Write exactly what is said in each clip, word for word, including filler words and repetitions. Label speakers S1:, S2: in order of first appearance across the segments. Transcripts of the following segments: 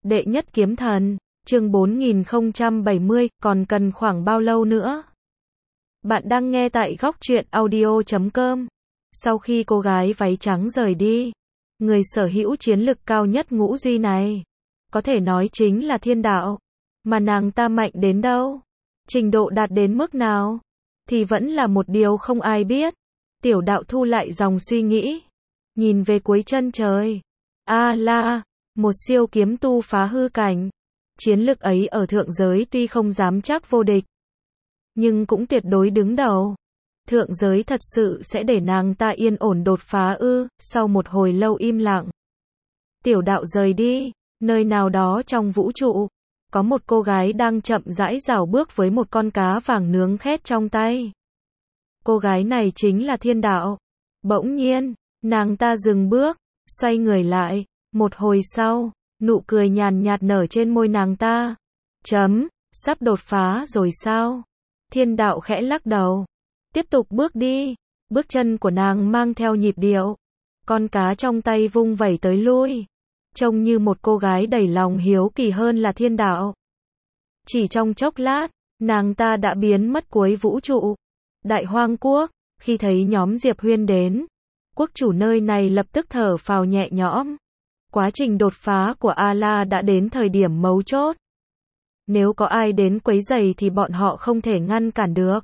S1: Đệ nhất kiếm thần, chương bốn nghìn không trăm bảy mươi, còn cần khoảng bao lâu nữa? Bạn đang nghe tại góc truyện audio chấm com. Sau khi cô gái váy trắng rời đi, người sở hữu chiến lực cao nhất ngũ duy này, có thể nói chính là thiên đạo. Mà nàng ta mạnh đến đâu? Trình độ đạt đến mức nào? Thì vẫn là một điều không ai biết. Tiểu đạo thu lại dòng suy nghĩ, nhìn về cuối chân trời. A la, một siêu kiếm tu phá hư cảnh. Chiến lực ấy ở thượng giới tuy không dám chắc vô địch, nhưng cũng tuyệt đối đứng đầu. Thượng giới thật sự sẽ để nàng ta yên ổn đột phá ư? Sau một hồi lâu im lặng, tiểu đạo rời đi. Nơi nào đó trong vũ trụ, có một cô gái đang chậm rãi rảo bước với một con cá vàng nướng khét trong tay. Cô gái này chính là thiên đạo. Bỗng nhiên, nàng ta dừng bước, xoay người lại. Một hồi sau, nụ cười nhàn nhạt nở trên môi nàng ta. Chấm, sắp đột phá rồi sao? Thiên đạo khẽ lắc đầu. Tiếp tục bước đi. Bước chân của nàng mang theo nhịp điệu. Con cá trong tay vung vẩy tới lui, trông như một cô gái đầy lòng hiếu kỳ hơn là thiên đạo. Chỉ trong chốc lát, nàng ta đã biến mất cuối vũ trụ. Đại Hoang Quốc, khi thấy nhóm Diệp Huyên đến, quốc chủ nơi này lập tức thở phào nhẹ nhõm. Quá trình đột phá của A-la đã đến thời điểm mấu chốt. Nếu có ai đến quấy rầy thì bọn họ không thể ngăn cản được.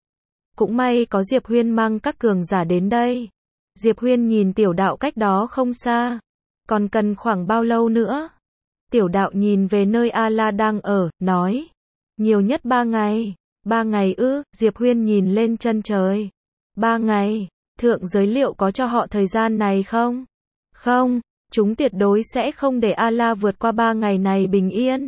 S1: Cũng may có Diệp Huyên mang các cường giả đến đây. Diệp Huyên nhìn tiểu đạo cách đó không xa. Còn cần khoảng bao lâu nữa? Tiểu đạo nhìn về nơi A-la đang ở, nói. Nhiều nhất ba ngày. Ba ngày ư? Diệp Huyên nhìn lên chân trời. Ba ngày. Thượng giới liệu có cho họ thời gian này không? Không, chúng tuyệt đối sẽ không để A-la vượt qua ba ngày này bình yên.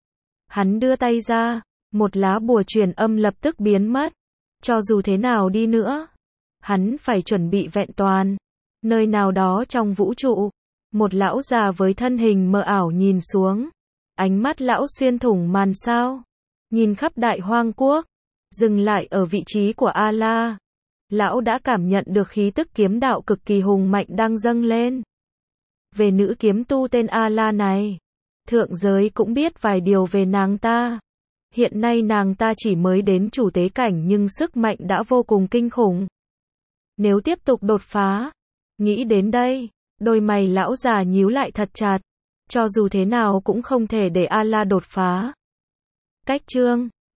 S1: Hắn đưa tay ra, một lá bùa truyền âm lập tức biến mất. Cho dù thế nào đi nữa, hắn phải chuẩn bị vẹn toàn. Nơi nào đó trong vũ trụ, một lão già với thân hình mờ ảo nhìn xuống. Ánh mắt lão xuyên thủng màn sao, nhìn khắp Đại Hoang Quốc, dừng lại ở vị trí của A-la. Lão đã cảm nhận được khí tức kiếm đạo cực kỳ hùng mạnh đang dâng lên. Về nữ kiếm tu tên A-la này, thượng giới cũng biết vài điều về nàng ta. Hiện nay nàng ta chỉ mới đến chủ tế cảnh nhưng sức mạnh đã vô cùng kinh khủng. Nếu tiếp tục đột phá, nghĩ đến đây, đôi mày lão già nhíu lại thật chặt. Cho dù thế nào cũng không thể để A-la đột phá. Cách chương